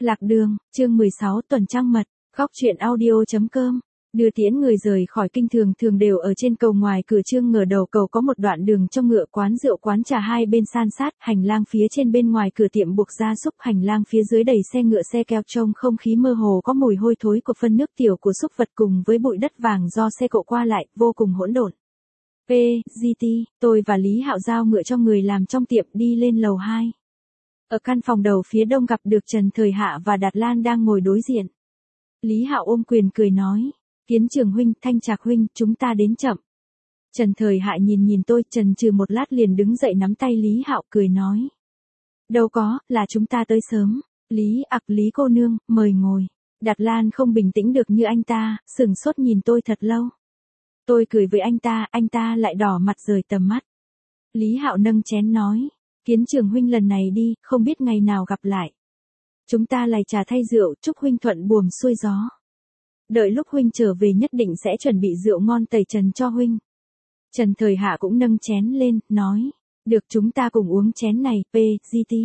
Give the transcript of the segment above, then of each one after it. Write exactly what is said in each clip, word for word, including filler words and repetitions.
Lạc đường, chương mười sáu tuần trăng mật, góc truyện audio.com. Đưa tiễn người rời khỏi kinh thường thường đều ở trên cầu ngoài cửa trương ngờ đầu cầu có một đoạn đường cho ngựa quán rượu quán trà hai bên san sát, hành lang phía trên bên ngoài cửa tiệm buộc gia súc, hành lang phía dưới đầy xe ngựa xe keo, trông không khí mơ hồ có mùi hôi thối của phân nước tiểu của súc vật cùng với bụi đất vàng do xe cộ qua lại, vô cùng hỗn độn. P, giê tê, tôi và Lý Hạo giao ngựa cho người làm trong tiệm đi lên lầu hai. Ở căn phòng đầu phía đông gặp được Trần Thời Hạ và Đạt Lan đang ngồi đối diện. Lý Hạo ôm quyền cười nói, Kiến Trường huynh, Thanh Trạc huynh, chúng ta đến chậm. Trần Thời Hạ nhìn nhìn tôi, chần chừ một lát liền đứng dậy nắm tay Lý Hạo cười nói. Đâu có, là chúng ta tới sớm. Lý ặc Lý cô nương, mời ngồi. Đạt Lan không bình tĩnh được như anh ta, sửng sốt nhìn tôi thật lâu. Tôi cười với anh ta, anh ta lại đỏ mặt rời tầm mắt. Lý Hạo nâng chén nói, Kiến Trường huynh lần này đi, không biết ngày nào gặp lại. Chúng ta lầy trà thay rượu, chúc huynh thuận buồm xuôi gió. Đợi lúc huynh trở về nhất định sẽ chuẩn bị rượu ngon tẩy trần cho huynh. Trần Thời Hạ cũng nâng chén lên, nói, được chúng ta cùng uống chén này, P, giê tê.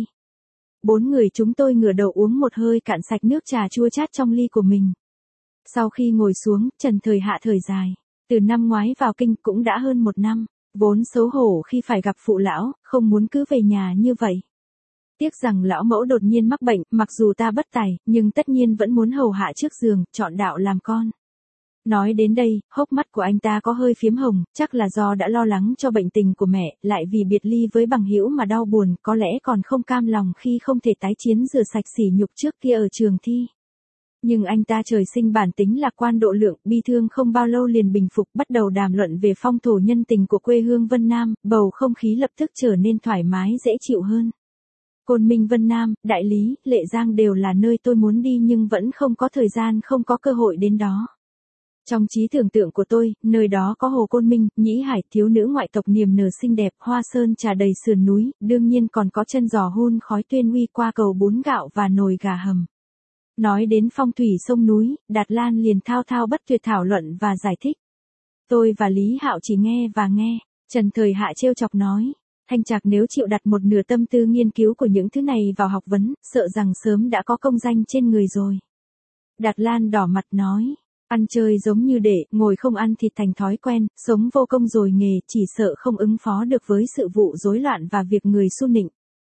Bốn người chúng tôi ngửa đầu uống một hơi cạn sạch nước trà chua chát trong ly của mình. Sau khi ngồi xuống, Trần Thời Hạ thở dài. Từ năm ngoái vào kinh cũng đã hơn một năm, vốn xấu hổ khi phải gặp phụ lão, không muốn cứ về nhà như vậy. Tiếc rằng lão mẫu đột nhiên mắc bệnh, mặc dù ta bất tài, nhưng tất nhiên vẫn muốn hầu hạ trước giường, chọn đạo làm con. Nói đến đây, hốc mắt của anh ta có hơi phiếm hồng, chắc là do đã lo lắng cho bệnh tình của mẹ, lại vì biệt ly với bằng hữu mà đau buồn, có lẽ còn không cam lòng khi không thể tái chiến rửa sạch sỉ nhục trước kia ở trường thi. Nhưng anh ta trời sinh bản tính lạc quan độ lượng, bi thương không bao lâu liền bình phục, bắt đầu đàm luận về phong thổ nhân tình của quê hương Vân Nam, bầu không khí lập tức trở nên thoải mái dễ chịu hơn. Côn Minh Vân Nam, Đại Lý, Lệ Giang đều là nơi tôi muốn đi nhưng vẫn không có thời gian, không có cơ hội đến đó. Trong trí tưởng tượng của tôi, nơi đó có hồ Côn Minh, Nhĩ Hải, thiếu nữ ngoại tộc niềm nở xinh đẹp, hoa sơn trà đầy sườn núi, đương nhiên còn có chân giò hun khói tuyên uy qua cầu bún gạo và nồi gà hầm. Nói đến phong thủy sông núi, Đạt Lan liền thao thao bất tuyệt thảo luận và giải thích. Tôi và Lý Hạo chỉ nghe và nghe. Trần Thời Hạ trêu chọc nói, Thanh Trạc nếu chịu đặt một nửa tâm tư nghiên cứu của những thứ này vào học vấn, sợ rằng sớm đã có công danh trên người rồi. Đạt Lan đỏ mặt nói, ăn chơi giống như để, ngồi không ăn thịt thành thói quen, sống vô công rồi nghề, chỉ sợ không ứng phó được với sự vụ rối loạn và việc người su nịnh.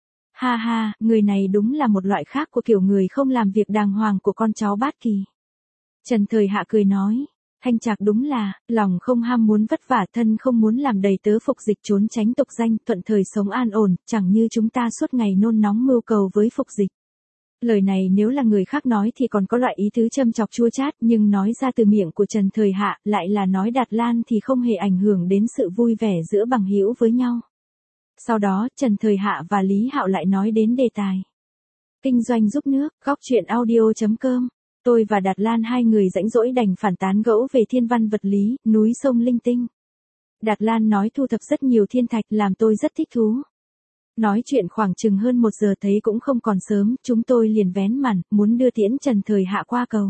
Ha ha, người này đúng là một loại khác của kiểu người không làm việc đàng hoàng của con cháu Bát Kỳ. Trần Thời Hạ cười nói, Thanh Trạc đúng là, lòng không ham muốn vất vả, thân không muốn làm đầy tớ phục dịch trốn tránh tục danh, thuận thời sống an ổn, chẳng như chúng ta suốt ngày nôn nóng mưu cầu với phục dịch. Lời này nếu là người khác nói thì còn có loại ý tứ châm chọc chua chát, nhưng nói ra từ miệng của Trần Thời Hạ, lại là nói Đạt Lan thì không hề ảnh hưởng đến sự vui vẻ giữa bằng hữu với nhau. Sau đó, Trần Thời Hạ và Lý Hạo lại nói đến đề tài kinh doanh giúp nước, góc truyện audio.com. Tôi và Đạt Lan hai người rãnh rỗi đành phản tán gẫu về thiên văn vật lý, núi sông linh tinh. Đạt Lan nói thu thập rất nhiều thiên thạch làm tôi rất thích thú. Nói chuyện khoảng chừng hơn một giờ thấy cũng không còn sớm, chúng tôi liền vén màn, muốn đưa tiễn Trần Thời Hạ qua cầu.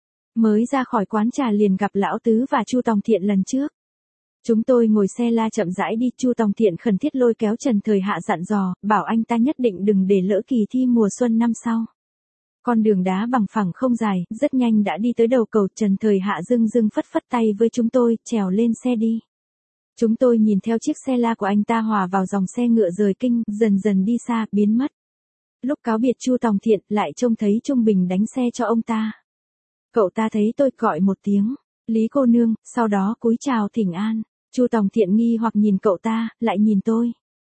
Mới ra khỏi quán trà liền gặp Lão Tứ và Chu Tòng Thiện lần trước. Chúng tôi ngồi xe la chậm rãi đi, Chu Tòng Thiện khẩn thiết lôi kéo Trần Thời Hạ dặn dò, bảo anh ta nhất định đừng để lỡ kỳ thi mùa xuân năm sau. Con đường đá bằng phẳng không dài, rất nhanh đã đi tới đầu cầu, Trần Thời Hạ dưng dưng phất phất tay với chúng tôi, trèo lên xe đi. Chúng tôi nhìn theo chiếc xe la của anh ta hòa vào dòng xe ngựa rời kinh, dần dần đi xa, biến mất. Lúc cáo biệt Chu Tòng Thiện, lại trông thấy Trung Bình đánh xe cho ông ta. Cậu ta thấy tôi gọi một tiếng, Lý cô nương, sau đó cúi chào thỉnh an. Chu Tòng Thiện nghi hoặc nhìn cậu ta, lại nhìn tôi.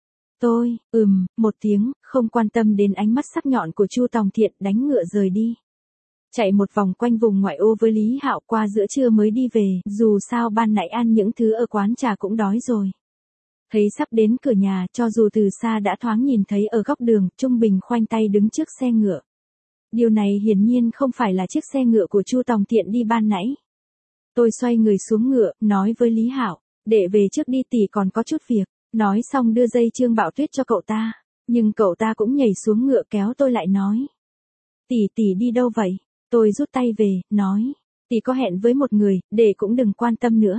Tôi, ừm, một tiếng, không quan tâm đến ánh mắt sắc nhọn của Chu Tòng Thiện, đánh ngựa rời đi. Chạy một vòng quanh vùng ngoại ô với Lý Hạo, qua giữa trưa mới đi về, dù sao ban nãy ăn những thứ ở quán trà cũng đói rồi. Thấy sắp đến cửa nhà, cho dù từ xa đã thoáng nhìn thấy ở góc đường, Trung Bình khoanh tay đứng trước xe ngựa. Điều này hiển nhiên không phải là chiếc xe ngựa của Chu Tòng Thiện đi ban nãy. Tôi xoay người xuống ngựa, nói với Lý Hạo, để về trước đi, tỷ còn có chút việc. Nói xong đưa dây Trương Bảo Tuyết cho cậu ta, nhưng cậu ta cũng nhảy xuống ngựa kéo tôi lại nói. Tỷ tỷ đi đâu vậy? Tôi rút tay về, nói, tỷ có hẹn với một người, để cũng đừng quan tâm nữa.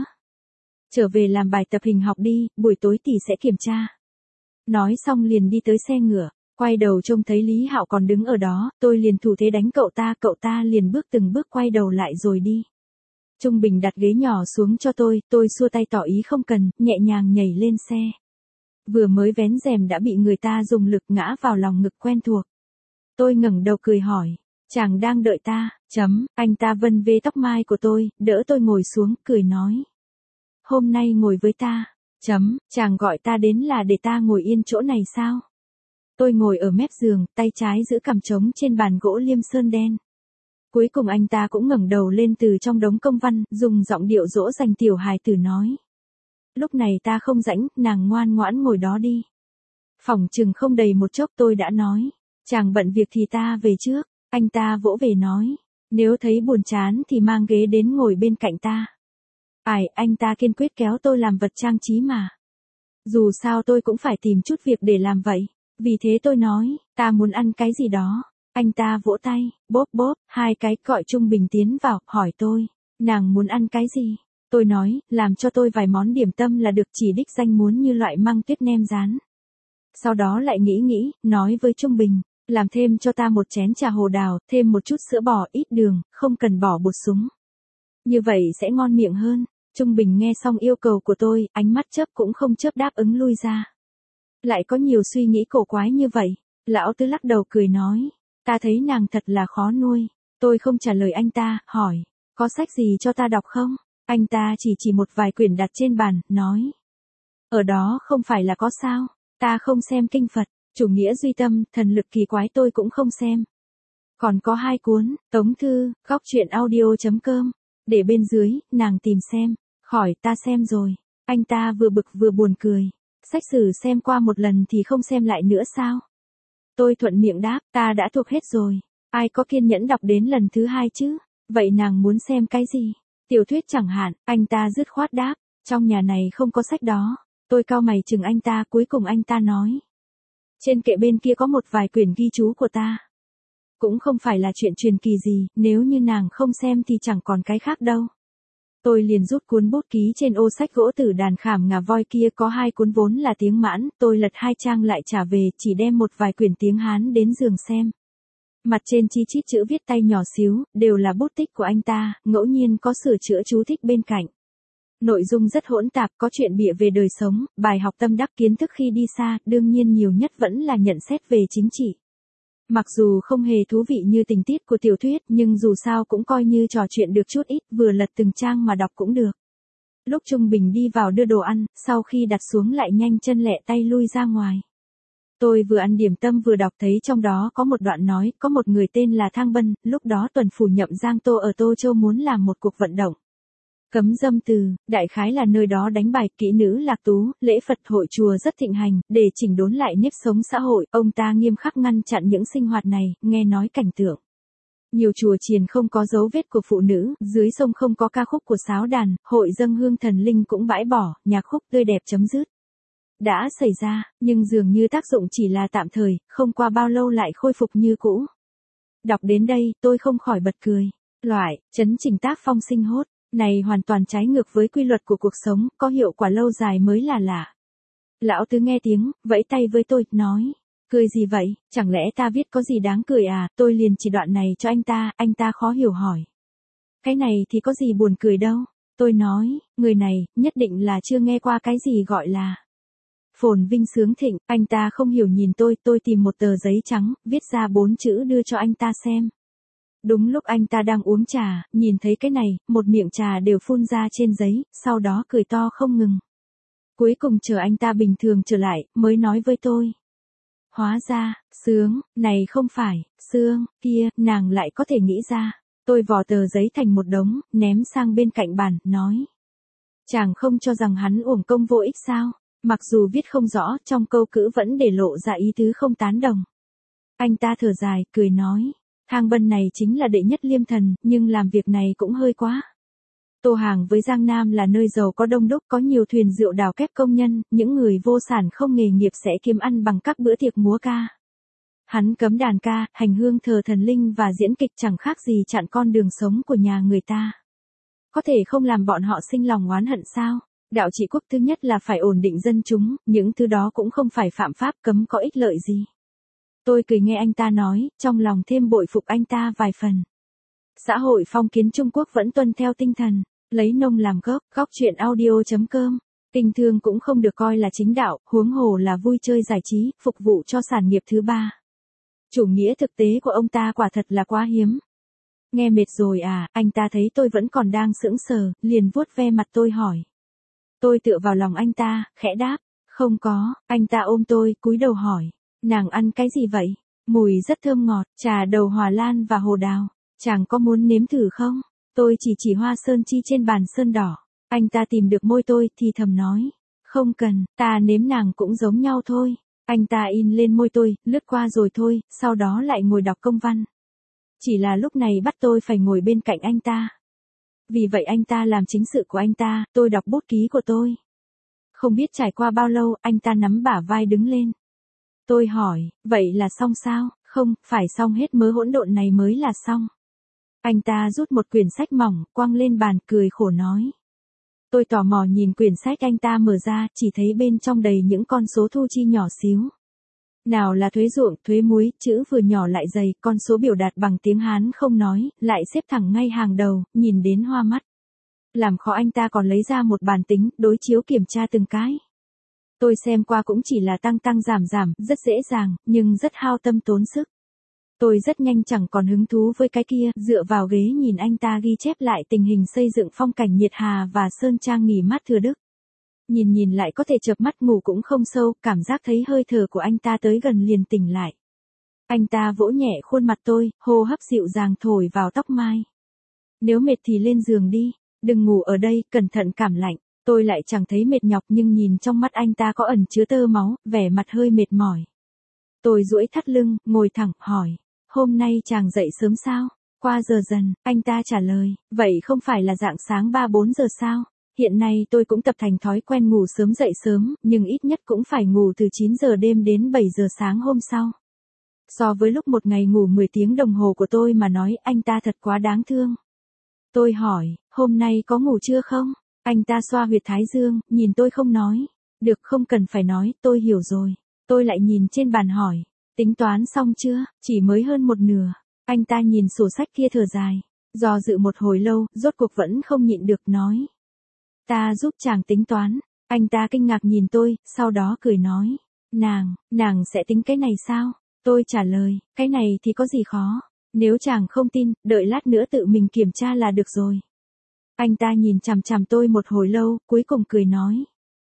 Trở về làm bài tập hình học đi, buổi tối tỷ sẽ kiểm tra. Nói xong liền đi tới xe ngựa. Quay đầu trông thấy Lý Hạo còn đứng ở đó, tôi liền thủ thế đánh cậu ta, cậu ta liền bước từng bước quay đầu lại rồi đi. Trung Bình đặt ghế nhỏ xuống cho tôi, tôi xua tay tỏ ý không cần, nhẹ nhàng nhảy lên xe. Vừa mới vén rèm đã bị người ta dùng lực ngã vào lòng ngực quen thuộc. Tôi ngẩng đầu cười hỏi, chàng đang đợi ta, chấm, anh ta vân vê tóc mai của tôi, đỡ tôi ngồi xuống, cười nói. Hôm nay ngồi với ta, chấm, chàng gọi ta đến là để ta ngồi yên chỗ này sao? Tôi ngồi ở mép giường, tay trái giữ cằm trống trên bàn gỗ liêm sơn đen. Cuối cùng anh ta cũng ngẩng đầu lên từ trong đống công văn, dùng giọng điệu dỗ dành tiểu hài tử nói. Lúc này ta không rảnh, nàng ngoan ngoãn ngồi đó đi. Phỏng chừng không đầy một chốc tôi đã nói. Chàng bận việc thì ta về trước. Anh ta vỗ về nói. Nếu thấy buồn chán thì mang ghế đến ngồi bên cạnh ta. Ai, anh ta kiên quyết kéo tôi làm vật trang trí mà. Dù sao tôi cũng phải tìm chút việc để làm vậy. Vì thế tôi nói, ta muốn ăn cái gì đó. Anh ta vỗ tay, bóp bóp, hai cái, gọi Trung Bình tiến vào, hỏi tôi. Nàng muốn ăn cái gì? Tôi nói, làm cho tôi vài món điểm tâm là được, chỉ đích danh muốn như loại măng tuyết nem rán. Sau đó lại nghĩ nghĩ, nói với Trung Bình, làm thêm cho ta một chén trà hồ đào, thêm một chút sữa bò, ít đường, không cần bỏ bột súng. Như vậy sẽ ngon miệng hơn. Trung Bình nghe xong yêu cầu của tôi, ánh mắt chớp cũng không chớp đáp ứng lui ra. Lại có nhiều suy nghĩ cổ quái như vậy. Lão Tứ lắc đầu cười nói, ta thấy nàng thật là khó nuôi. Tôi không trả lời anh ta, hỏi, có sách gì cho ta đọc không? Anh ta chỉ chỉ một vài quyển đặt trên bàn, nói. Ở đó không phải là có sao, ta không xem kinh Phật, chủ nghĩa duy tâm, thần lực kỳ quái tôi cũng không xem. Còn có hai cuốn, tống thư, góc truyện audio chấm com, để bên dưới, nàng tìm xem, khỏi ta xem rồi. Anh ta vừa bực vừa buồn cười, sách sử xem qua một lần thì không xem lại nữa sao? Tôi thuận miệng đáp, ta đã thuộc hết rồi, ai có kiên nhẫn đọc đến lần thứ hai chứ? Vậy nàng muốn xem cái gì? Tiểu thuyết chẳng hạn, anh ta dứt khoát đáp, trong nhà này không có sách đó. Tôi cau mày chừng anh ta, cuối cùng anh ta nói. Trên kệ bên kia có một vài quyển ghi chú của ta. Cũng không phải là chuyện truyền kỳ gì, nếu như nàng không xem thì chẳng còn cái khác đâu. Tôi liền rút cuốn bút ký trên ô sách gỗ tử đàn khảm ngà voi kia, có hai cuốn vốn là tiếng Mãn, tôi lật hai trang lại trả về, chỉ đem một vài quyển tiếng Hán đến giường xem. Mặt trên chi chít chữ viết tay nhỏ xíu, đều là bút tích của anh ta, ngẫu nhiên có sửa chữa chú thích bên cạnh. Nội dung rất hỗn tạp, có chuyện bịa về đời sống, bài học tâm đắc, kiến thức khi đi xa, đương nhiên nhiều nhất vẫn là nhận xét về chính trị. Mặc dù không hề thú vị như tình tiết của tiểu thuyết, nhưng dù sao cũng coi như trò chuyện được chút ít, vừa lật từng trang mà đọc cũng được. Lúc Trung Bình đi vào đưa đồ ăn, sau khi đặt xuống lại nhanh chân lẹ tay lui ra ngoài. Tôi vừa ăn điểm tâm vừa đọc, thấy trong đó có một đoạn nói, có một người tên là Thang Bân, lúc đó tuần phủ nhậm Giang Tô ở Tô Châu muốn làm một cuộc vận động. Cấm dâm từ, đại khái là nơi đó đánh bài, kỹ nữ lạc tú, lễ Phật hội chùa rất thịnh hành, để chỉnh đốn lại nếp sống xã hội, ông ta nghiêm khắc ngăn chặn những sinh hoạt này, nghe nói cảnh tượng. Nhiều chùa chiền không có dấu vết của phụ nữ, dưới sông không có ca khúc của sáo đàn, hội dâng hương thần linh cũng bãi bỏ, nhạc khúc tươi đẹp chấm dứt. Đã xảy ra, nhưng dường như tác dụng chỉ là tạm thời, không qua bao lâu lại khôi phục như cũ. Đọc đến đây, tôi không khỏi bật cười. Loại, chấn chỉnh tác phong sinh hốt, này hoàn toàn trái ngược với quy luật của cuộc sống, có hiệu quả lâu dài mới là lạ. Lão Tứ nghe tiếng, vẫy tay với tôi, nói. Cười gì vậy, chẳng lẽ ta viết có gì đáng cười à? Tôi liền chỉ đoạn này cho anh ta, anh ta khó hiểu hỏi. Cái này thì có gì buồn cười đâu. Tôi nói, người này, nhất định là chưa nghe qua cái gì gọi là phồn vinh sướng thịnh. Anh ta không hiểu nhìn tôi, tôi tìm một tờ giấy trắng, viết ra bốn chữ đưa cho anh ta xem. Đúng lúc anh ta đang uống trà, nhìn thấy cái này, một miệng trà đều phun ra trên giấy, sau đó cười to không ngừng. Cuối cùng chờ anh ta bình thường trở lại, mới nói với tôi. Hóa ra, sướng, này không phải, sương, kia, nàng lại có thể nghĩ ra. Tôi vò tờ giấy thành một đống, ném sang bên cạnh bàn, nói. Chàng không cho rằng hắn uổng công vô ích sao? Mặc dù viết không rõ, trong câu cữ vẫn để lộ ra ý tứ không tán đồng. Anh ta thở dài, cười nói. Thang Bân này chính là đệ nhất liêm thần, nhưng làm việc này cũng hơi quá. Tô Hàng với Giang Nam là nơi giàu có đông đúc, có nhiều thuyền rượu đào kép công nhân, những người vô sản không nghề nghiệp sẽ kiếm ăn bằng các bữa tiệc múa ca. Hắn cấm đàn ca, hành hương thờ thần linh và diễn kịch, chẳng khác gì chặn con đường sống của nhà người ta. Có thể không làm bọn họ sinh lòng oán hận sao? Đạo trị quốc thứ nhất là phải ổn định dân chúng, những thứ đó cũng không phải phạm pháp, cấm có ích lợi gì. Tôi cười nghe anh ta nói, trong lòng thêm bội phục anh ta vài phần. Xã hội phong kiến Trung Quốc vẫn tuân theo tinh thần, lấy nông làm gốc, góc chuyện audio.com. Tình thương cũng không được coi là chính đạo, huống hồ là vui chơi giải trí, phục vụ cho sản nghiệp thứ ba. Chủ nghĩa thực tế của ông ta quả thật là quá hiếm. Nghe mệt rồi à, anh ta thấy tôi vẫn còn đang sững sờ, liền vuốt ve mặt tôi hỏi. Tôi tựa vào lòng anh ta, khẽ đáp, không có, anh ta ôm tôi, cúi đầu hỏi, nàng ăn cái gì vậy? Mùi rất thơm ngọt, trà đầu hòa lan và hồ đào, chàng có muốn nếm thử không? Tôi chỉ chỉ hoa sơn chi trên bàn sơn đỏ, anh ta tìm được môi tôi thì thầm nói, không cần, ta nếm nàng cũng giống nhau thôi. Anh ta in lên môi tôi, lướt qua rồi thôi, sau đó lại ngồi đọc công văn. Chỉ là lúc này bắt tôi phải ngồi bên cạnh anh ta. Vì vậy anh ta làm chính sự của anh ta, tôi đọc bút ký của tôi. Không biết trải qua bao lâu, anh ta nắm bả vai đứng lên. Tôi hỏi, vậy là xong sao? Không, phải xong hết mớ hỗn độn này mới là xong. Anh ta rút một quyển sách mỏng, quăng lên bàn, cười khổ nói. Tôi tò mò nhìn quyển sách anh ta mở ra, chỉ thấy bên trong đầy những con số thu chi nhỏ xíu. Nào là thuế ruộng, thuế muối, chữ vừa nhỏ lại dày, con số biểu đạt bằng tiếng Hán không nói, lại xếp thẳng ngay hàng đầu, nhìn đến hoa mắt. Làm khó anh ta còn lấy ra một bàn tính, đối chiếu kiểm tra từng cái. Tôi xem qua cũng chỉ là tăng tăng giảm giảm, rất dễ dàng, nhưng rất hao tâm tốn sức. Tôi rất nhanh chẳng còn hứng thú với cái kia, dựa vào ghế nhìn anh ta ghi chép lại tình hình xây dựng phong cảnh Nhiệt Hà và Sơn Trang nghỉ mát Thừa Đức. Nhìn nhìn lại có thể chợp mắt ngủ cũng không sâu, cảm giác thấy hơi thở của anh ta tới gần liền tỉnh lại. Anh ta vỗ nhẹ khuôn mặt tôi, hô hấp dịu dàng thổi vào tóc mai. Nếu mệt thì lên giường đi, đừng ngủ ở đây, cẩn thận cảm lạnh. Tôi lại chẳng thấy mệt nhọc nhưng nhìn trong mắt anh ta có ẩn chứa tơ máu, vẻ mặt hơi mệt mỏi. Tôi duỗi thắt lưng, ngồi thẳng, hỏi. Hôm nay chàng dậy sớm sao? Qua giờ dần, anh ta trả lời, vậy không phải là dạng sáng ba bốn giờ sao? Hiện nay tôi cũng tập thành thói quen ngủ sớm dậy sớm, nhưng ít nhất cũng phải ngủ từ chín giờ đêm đến bảy giờ sáng hôm sau. So với lúc một ngày ngủ mười tiếng đồng hồ của tôi mà nói, anh ta thật quá đáng thương. Tôi hỏi, hôm nay có ngủ chưa không? Anh ta xoa huyệt thái dương, nhìn tôi không nói. Được, không cần phải nói, tôi hiểu rồi. Tôi lại nhìn trên bàn hỏi, tính toán xong chưa? Chỉ mới hơn một nửa. Anh ta nhìn sổ sách kia thở dài. Do dự một hồi lâu, rốt cuộc vẫn không nhịn được nói. Ta giúp chàng tính toán. Anh ta kinh ngạc nhìn tôi, sau đó cười nói. Nàng, nàng sẽ tính cái này sao? Tôi trả lời, cái này thì có gì khó. Nếu chàng không tin, đợi lát nữa tự mình kiểm tra là được rồi. Anh ta nhìn chằm chằm tôi một hồi lâu, cuối cùng cười nói.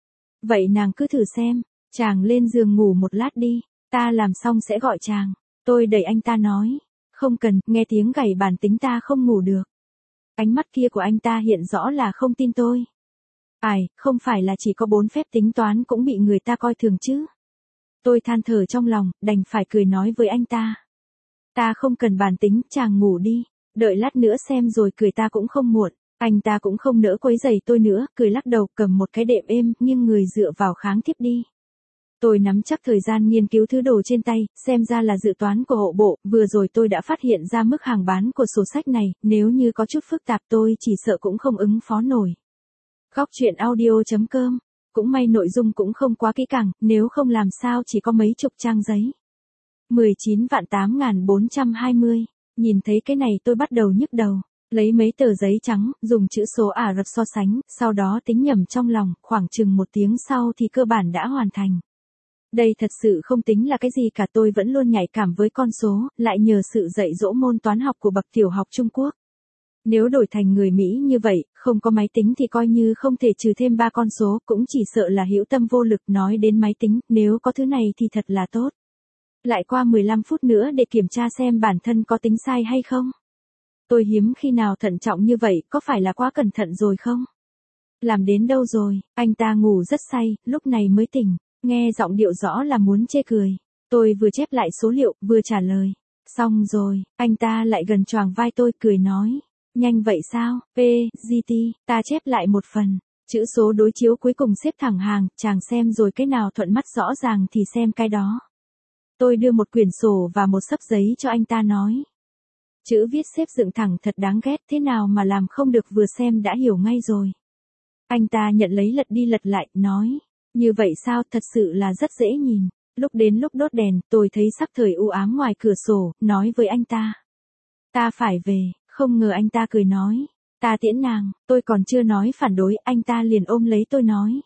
Vậy nàng cứ thử xem, chàng lên giường ngủ một lát đi, ta làm xong sẽ gọi chàng. Tôi đẩy anh ta nói. Không cần, nghe tiếng gảy bàn tính ta không ngủ được. Ánh mắt kia của anh ta hiện rõ là không tin tôi. Ai, không phải là chỉ có bốn phép tính toán cũng bị người ta coi thường chứ. Tôi than thở trong lòng, đành phải cười nói với anh ta. Ta không cần bàn tính, chàng ngủ đi, đợi lát nữa xem rồi cười ta cũng không muộn. Anh ta cũng không nỡ quấy rầy tôi nữa, cười lắc đầu cầm một cái đệm êm, nhưng người dựa vào kháng thiếp đi. Tôi nắm chắc thời gian nghiên cứu thứ đồ trên tay, xem ra là dự toán của hộ bộ, vừa rồi tôi đã phát hiện ra mức hàng bán của sổ sách này, nếu như có chút phức tạp tôi chỉ sợ cũng không ứng phó nổi. Góc chuyện audio.com, cũng may nội dung cũng không quá kỹ càng, nếu không làm sao chỉ có mấy chục trang giấy. mười chín vạn tám nghìn bốn trăm hai mươi, nhìn thấy cái này tôi bắt đầu nhức đầu. Lấy mấy tờ giấy trắng, dùng chữ số Ả Rập so sánh, sau đó tính nhẩm trong lòng, khoảng chừng một tiếng sau thì cơ bản đã hoàn thành. Đây thật sự không tính là cái gì cả, tôi vẫn luôn nhạy cảm với con số, lại nhờ sự dạy dỗ môn toán học của bậc tiểu học Trung Quốc. Nếu đổi thành người Mỹ như vậy, không có máy tính thì coi như không thể trừ thêm ba con số, cũng chỉ sợ là hữu tâm vô lực. Nói đến máy tính, nếu có thứ này thì thật là tốt. Lại qua mười lăm phút nữa để kiểm tra xem bản thân có tính sai hay không. Tôi hiếm khi nào thận trọng như vậy, có phải là quá cẩn thận rồi không? Làm đến đâu rồi? Anh ta ngủ rất say, lúc này mới tỉnh, nghe giọng điệu rõ là muốn chê cười. Tôi vừa chép lại số liệu, vừa trả lời. Xong rồi, anh ta lại gần choàng vai tôi, cười nói. Nhanh vậy sao? P, G T, ta chép lại một phần. Chữ số đối chiếu cuối cùng xếp thẳng hàng, chàng xem rồi cái nào thuận mắt rõ ràng thì xem cái đó. Tôi đưa một quyển sổ và một xấp giấy cho anh ta nói. Chữ viết xếp dựng thẳng thật đáng ghét, thế nào mà làm không được, vừa xem đã hiểu ngay rồi. Anh ta nhận lấy lật đi lật lại, nói. Như vậy sao, thật sự là rất dễ nhìn. Lúc đến lúc đốt đèn, tôi thấy sắc trời u ám ngoài cửa sổ, nói với anh ta. Ta phải về, không ngờ anh ta cười nói. Ta tiễn nàng, tôi còn chưa nói phản đối, anh ta liền ôm lấy tôi nói.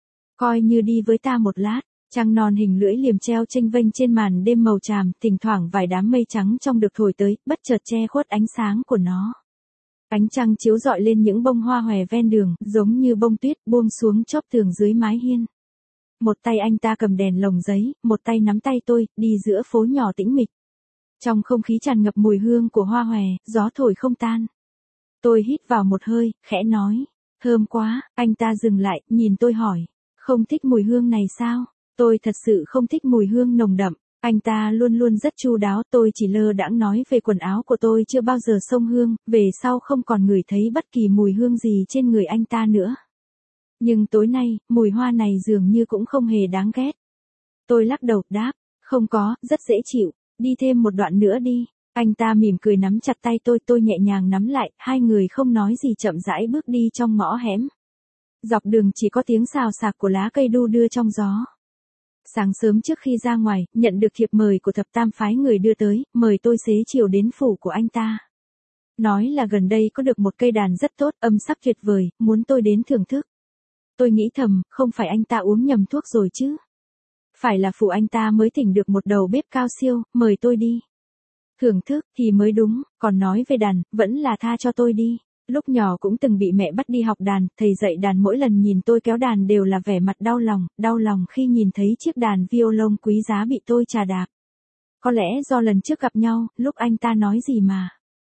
Coi như đi với ta một lát. Trăng non hình lưỡi liềm treo chênh vênh trên màn đêm màu tràm, thỉnh thoảng vài đám mây trắng trong được thổi tới, bất chợt che khuất ánh sáng của nó. Ánh trăng chiếu rọi lên những bông hoa hòe ven đường, giống như bông tuyết buông xuống chóp tường dưới mái hiên. Một tay anh ta cầm đèn lồng giấy, một tay nắm tay tôi, đi giữa phố nhỏ tĩnh mịch. Trong không khí tràn ngập mùi hương của hoa hòe, gió thổi không tan. Tôi hít vào một hơi, khẽ nói, thơm quá, anh ta dừng lại, nhìn tôi hỏi, không thích mùi hương này sao? Tôi thật sự không thích mùi hương nồng đậm, anh ta luôn luôn rất chu đáo, tôi chỉ lơ đãng nói về quần áo của tôi chưa bao giờ xông hương, về sau không còn ngửi thấy bất kỳ mùi hương gì trên người anh ta nữa. Nhưng tối nay, mùi hoa này dường như cũng không hề đáng ghét. Tôi lắc đầu, đáp, không có, rất dễ chịu, đi thêm một đoạn nữa đi. Anh ta mỉm cười nắm chặt tay tôi, tôi nhẹ nhàng nắm lại, hai người không nói gì chậm rãi bước đi trong ngõ hẻm. Dọc đường chỉ có tiếng xào xạc của lá cây đu đưa trong gió. Sáng sớm trước khi ra ngoài, nhận được thiệp mời của thập tam phái người đưa tới, mời tôi xế chiều đến phủ của anh ta. Nói là gần đây có được một cây đàn rất tốt, âm sắc tuyệt vời, muốn tôi đến thưởng thức. Tôi nghĩ thầm, không phải anh ta uống nhầm thuốc rồi chứ. Phải là phủ anh ta mới thỉnh được một đầu bếp cao siêu, mời tôi đi. Thưởng thức thì mới đúng, còn nói về đàn, vẫn là tha cho tôi đi. Lúc nhỏ cũng từng bị mẹ bắt đi học đàn, thầy dạy đàn mỗi lần nhìn tôi kéo đàn đều là vẻ mặt đau lòng, đau lòng khi nhìn thấy chiếc đàn violon quý giá bị tôi chà đạp. Có lẽ do lần trước gặp nhau, lúc anh ta nói gì mà.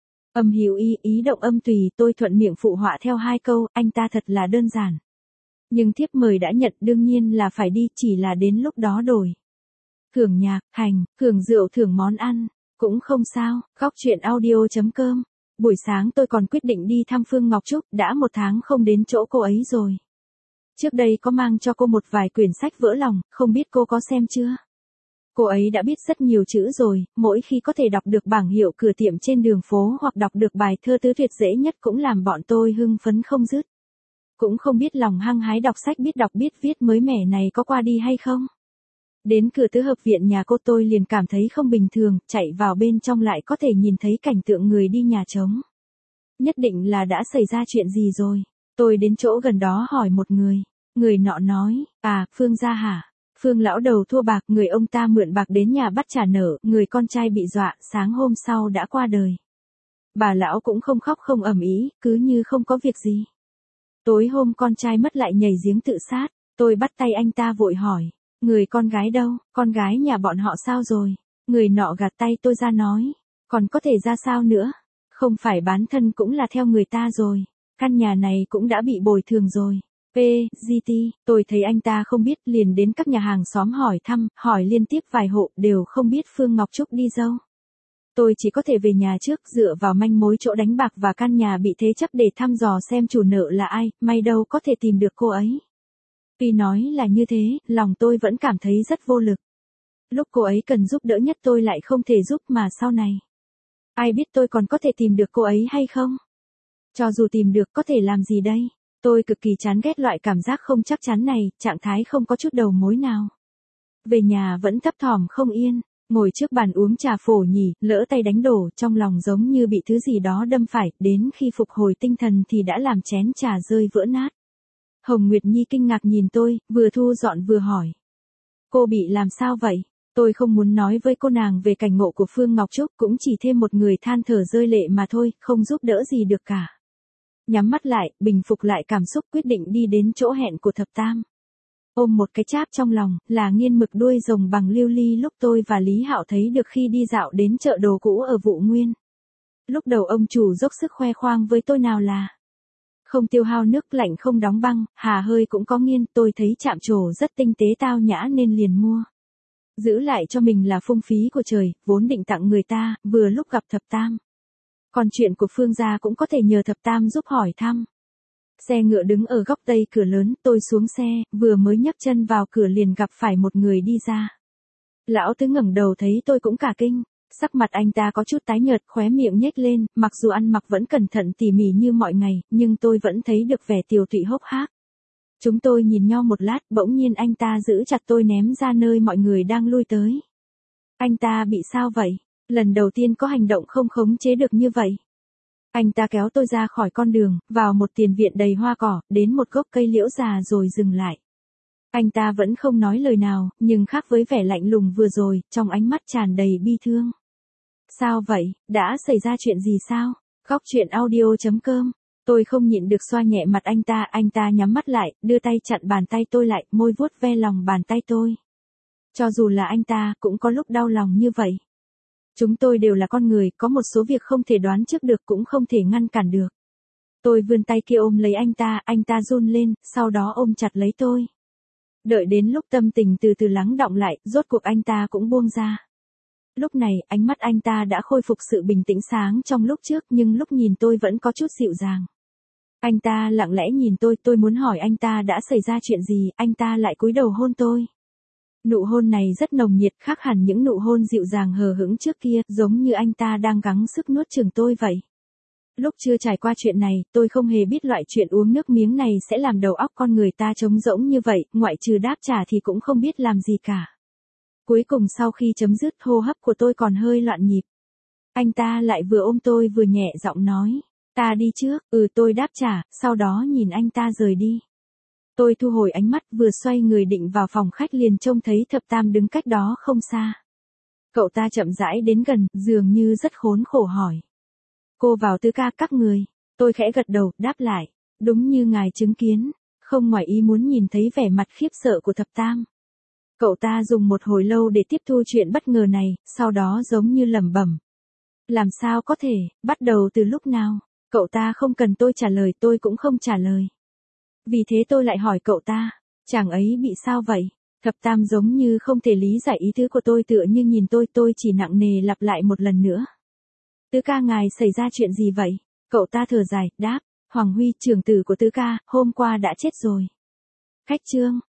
Âm hữu ý, ý động âm tùy, tôi thuận miệng phụ họa theo hai câu, anh ta thật là đơn giản. Nhưng thiếp mời đã nhận, đương nhiên là phải đi, chỉ là đến lúc đó đổi. Thưởng nhạc, hành, thưởng rượu, thưởng món ăn, cũng không sao, góc chuyện audio chấm com. Buổi sáng tôi còn quyết định đi thăm Phương Ngọc Trúc, đã một tháng không đến chỗ cô ấy rồi. Trước đây có mang cho cô một vài quyển sách vỡ lòng, không biết cô có xem chưa? Cô ấy đã biết rất nhiều chữ rồi, mỗi khi có thể đọc được bảng hiệu cửa tiệm trên đường phố hoặc đọc được bài thơ tứ tuyệt dễ nhất cũng làm bọn tôi hưng phấn không dứt. Cũng không biết lòng hăng hái đọc sách biết đọc biết viết mới mẻ này có qua đi hay không? Đến cửa tứ hợp viện nhà cô tôi liền cảm thấy không bình thường, chạy vào bên trong lại có thể nhìn thấy cảnh tượng người đi nhà trống. Nhất định là đã xảy ra chuyện gì rồi. Tôi đến chỗ gần đó hỏi một người. Người nọ nói, à, Phương gia hả? Phương lão đầu thua bạc, người ông ta mượn bạc đến nhà bắt trả nợ, người con trai bị dọa, sáng hôm sau đã qua đời. Bà lão cũng không khóc không ầm ĩ, cứ như không có việc gì. Tối hôm con trai mất lại nhảy giếng tự sát, tôi bắt tay anh ta vội hỏi. Người con gái đâu, con gái nhà bọn họ sao rồi? Người nọ gạt tay tôi ra nói, còn có thể ra sao nữa? Không phải bán thân cũng là theo người ta rồi, căn nhà này cũng đã bị bồi thường rồi. pê giê tê, tôi thấy anh ta không biết liền đến các nhà hàng xóm hỏi thăm, hỏi liên tiếp vài hộ đều không biết Phương Ngọc Trúc đi đâu. Tôi chỉ có thể về nhà trước dựa vào manh mối chỗ đánh bạc và căn nhà bị thế chấp để thăm dò xem chủ nợ là ai, may đâu có thể tìm được cô ấy. Tuy nói là như thế, lòng tôi vẫn cảm thấy rất vô lực. Lúc cô ấy cần giúp đỡ nhất tôi lại không thể giúp mà sau này. Ai biết tôi còn có thể tìm được cô ấy hay không? Cho dù tìm được có thể làm gì đây? Tôi cực kỳ chán ghét loại cảm giác không chắc chắn này, trạng thái không có chút đầu mối nào. Về nhà vẫn thấp thỏm không yên, ngồi trước bàn uống trà phổ nhỉ, lỡ tay đánh đổ, trong lòng giống như bị thứ gì đó đâm phải, đến khi phục hồi tinh thần thì đã làm chén trà rơi vỡ nát. Hồng Nguyệt Nhi kinh ngạc nhìn tôi, vừa thu dọn vừa hỏi. Cô bị làm sao vậy? Tôi không muốn nói với cô nàng về cảnh ngộ của Phương Ngọc Trúc, cũng chỉ thêm một người than thở rơi lệ mà thôi, không giúp đỡ gì được cả. Nhắm mắt lại, bình phục lại cảm xúc quyết định đi đến chỗ hẹn của thập tam. Ôm một cái cháp trong lòng, là nghiên mực đuôi rồng bằng lưu ly lúc tôi và Lý Hạo thấy được khi đi dạo đến chợ đồ cũ ở Vũ Nguyên. Lúc đầu ông chủ dốc sức khoe khoang với tôi nào là không tiêu hao nước lạnh không đóng băng, hà hơi cũng có nghiên, tôi thấy chạm trổ rất tinh tế tao nhã nên liền mua. Giữ lại cho mình là phung phí của trời, vốn định tặng người ta, vừa lúc gặp thập tam. Còn chuyện của Phương gia cũng có thể nhờ thập tam giúp hỏi thăm. Xe ngựa đứng ở góc tây cửa lớn, tôi xuống xe, vừa mới nhấc chân vào cửa liền gặp phải một người đi ra. Lão tứ ngẩng đầu thấy tôi cũng cả kinh, sắc mặt anh ta có chút tái nhợt, khóe miệng nhếch lên, mặc dù ăn mặc vẫn cẩn thận tỉ mỉ như mọi ngày, nhưng tôi vẫn thấy được vẻ tiều tụy hốc hác. Chúng tôi nhìn nhau một lát, bỗng nhiên anh ta giữ chặt tôi ném ra nơi mọi người đang lui tới. Anh ta bị sao vậy? Lần đầu tiên có hành động không khống chế được như vậy. Anh ta kéo tôi ra khỏi con đường, vào một tiền viện đầy hoa cỏ, đến một gốc cây liễu già rồi dừng lại. Anh ta vẫn không nói lời nào, nhưng khác với vẻ lạnh lùng vừa rồi, trong ánh mắt tràn đầy bi thương. Sao vậy, đã xảy ra chuyện gì sao? Góc truyện audio chấm com. Tôi không nhịn được xoa nhẹ mặt anh ta, anh ta nhắm mắt lại, đưa tay chặn bàn tay tôi lại, môi vuốt ve lòng bàn tay tôi. Cho dù là anh ta, cũng có lúc đau lòng như vậy. Chúng tôi đều là con người, có một số việc không thể đoán trước được cũng không thể ngăn cản được. Tôi vươn tay kia ôm lấy anh ta, anh ta run lên, sau đó ôm chặt lấy tôi. Đợi đến lúc tâm tình từ từ lắng đọng lại, rốt cuộc anh ta cũng buông ra. Lúc này, ánh mắt anh ta đã khôi phục sự bình tĩnh sáng trong lúc trước, nhưng lúc nhìn tôi vẫn có chút dịu dàng. Anh ta lặng lẽ nhìn tôi, tôi muốn hỏi anh ta đã xảy ra chuyện gì, anh ta lại cúi đầu hôn tôi. Nụ hôn này rất nồng nhiệt, khác hẳn những nụ hôn dịu dàng hờ hững trước kia, giống như anh ta đang gắng sức nuốt chửng tôi vậy. Lúc chưa trải qua chuyện này, tôi không hề biết loại chuyện uống nước miếng này sẽ làm đầu óc con người ta trống rỗng như vậy, ngoại trừ đáp trả thì cũng không biết làm gì cả. Cuối cùng sau khi chấm dứt, hô hấp của tôi còn hơi loạn nhịp. Anh ta lại vừa ôm tôi vừa nhẹ giọng nói, ta đi trước, ừ tôi đáp trả, sau đó nhìn anh ta rời đi. Tôi thu hồi ánh mắt, vừa xoay người định vào phòng khách liền trông thấy Thập Tam đứng cách đó không xa. Cậu ta chậm rãi đến gần, dường như rất khốn khổ hỏi. Cô vào Tứ ca các người. Tôi khẽ gật đầu, đáp lại. Đúng như ngài chứng kiến, không ngoài ý muốn nhìn thấy vẻ mặt khiếp sợ của Thập Tam. Cậu ta dùng một hồi lâu để tiếp thu chuyện bất ngờ này, sau đó giống như lẩm bẩm. Làm sao có thể, bắt đầu từ lúc nào? Cậu ta không cần tôi trả lời, tôi cũng không trả lời. Vì thế tôi lại hỏi cậu ta, chàng ấy bị sao vậy? Thập Tam giống như không thể lý giải ý tứ của tôi, tựa như nhìn tôi, tôi chỉ nặng nề lặp lại một lần nữa. Tứ ca ngài xảy ra chuyện gì vậy? Cậu ta thở dài, đáp, Hoàng Huy, trưởng tử của Tứ ca, hôm qua đã chết rồi. Khách chương.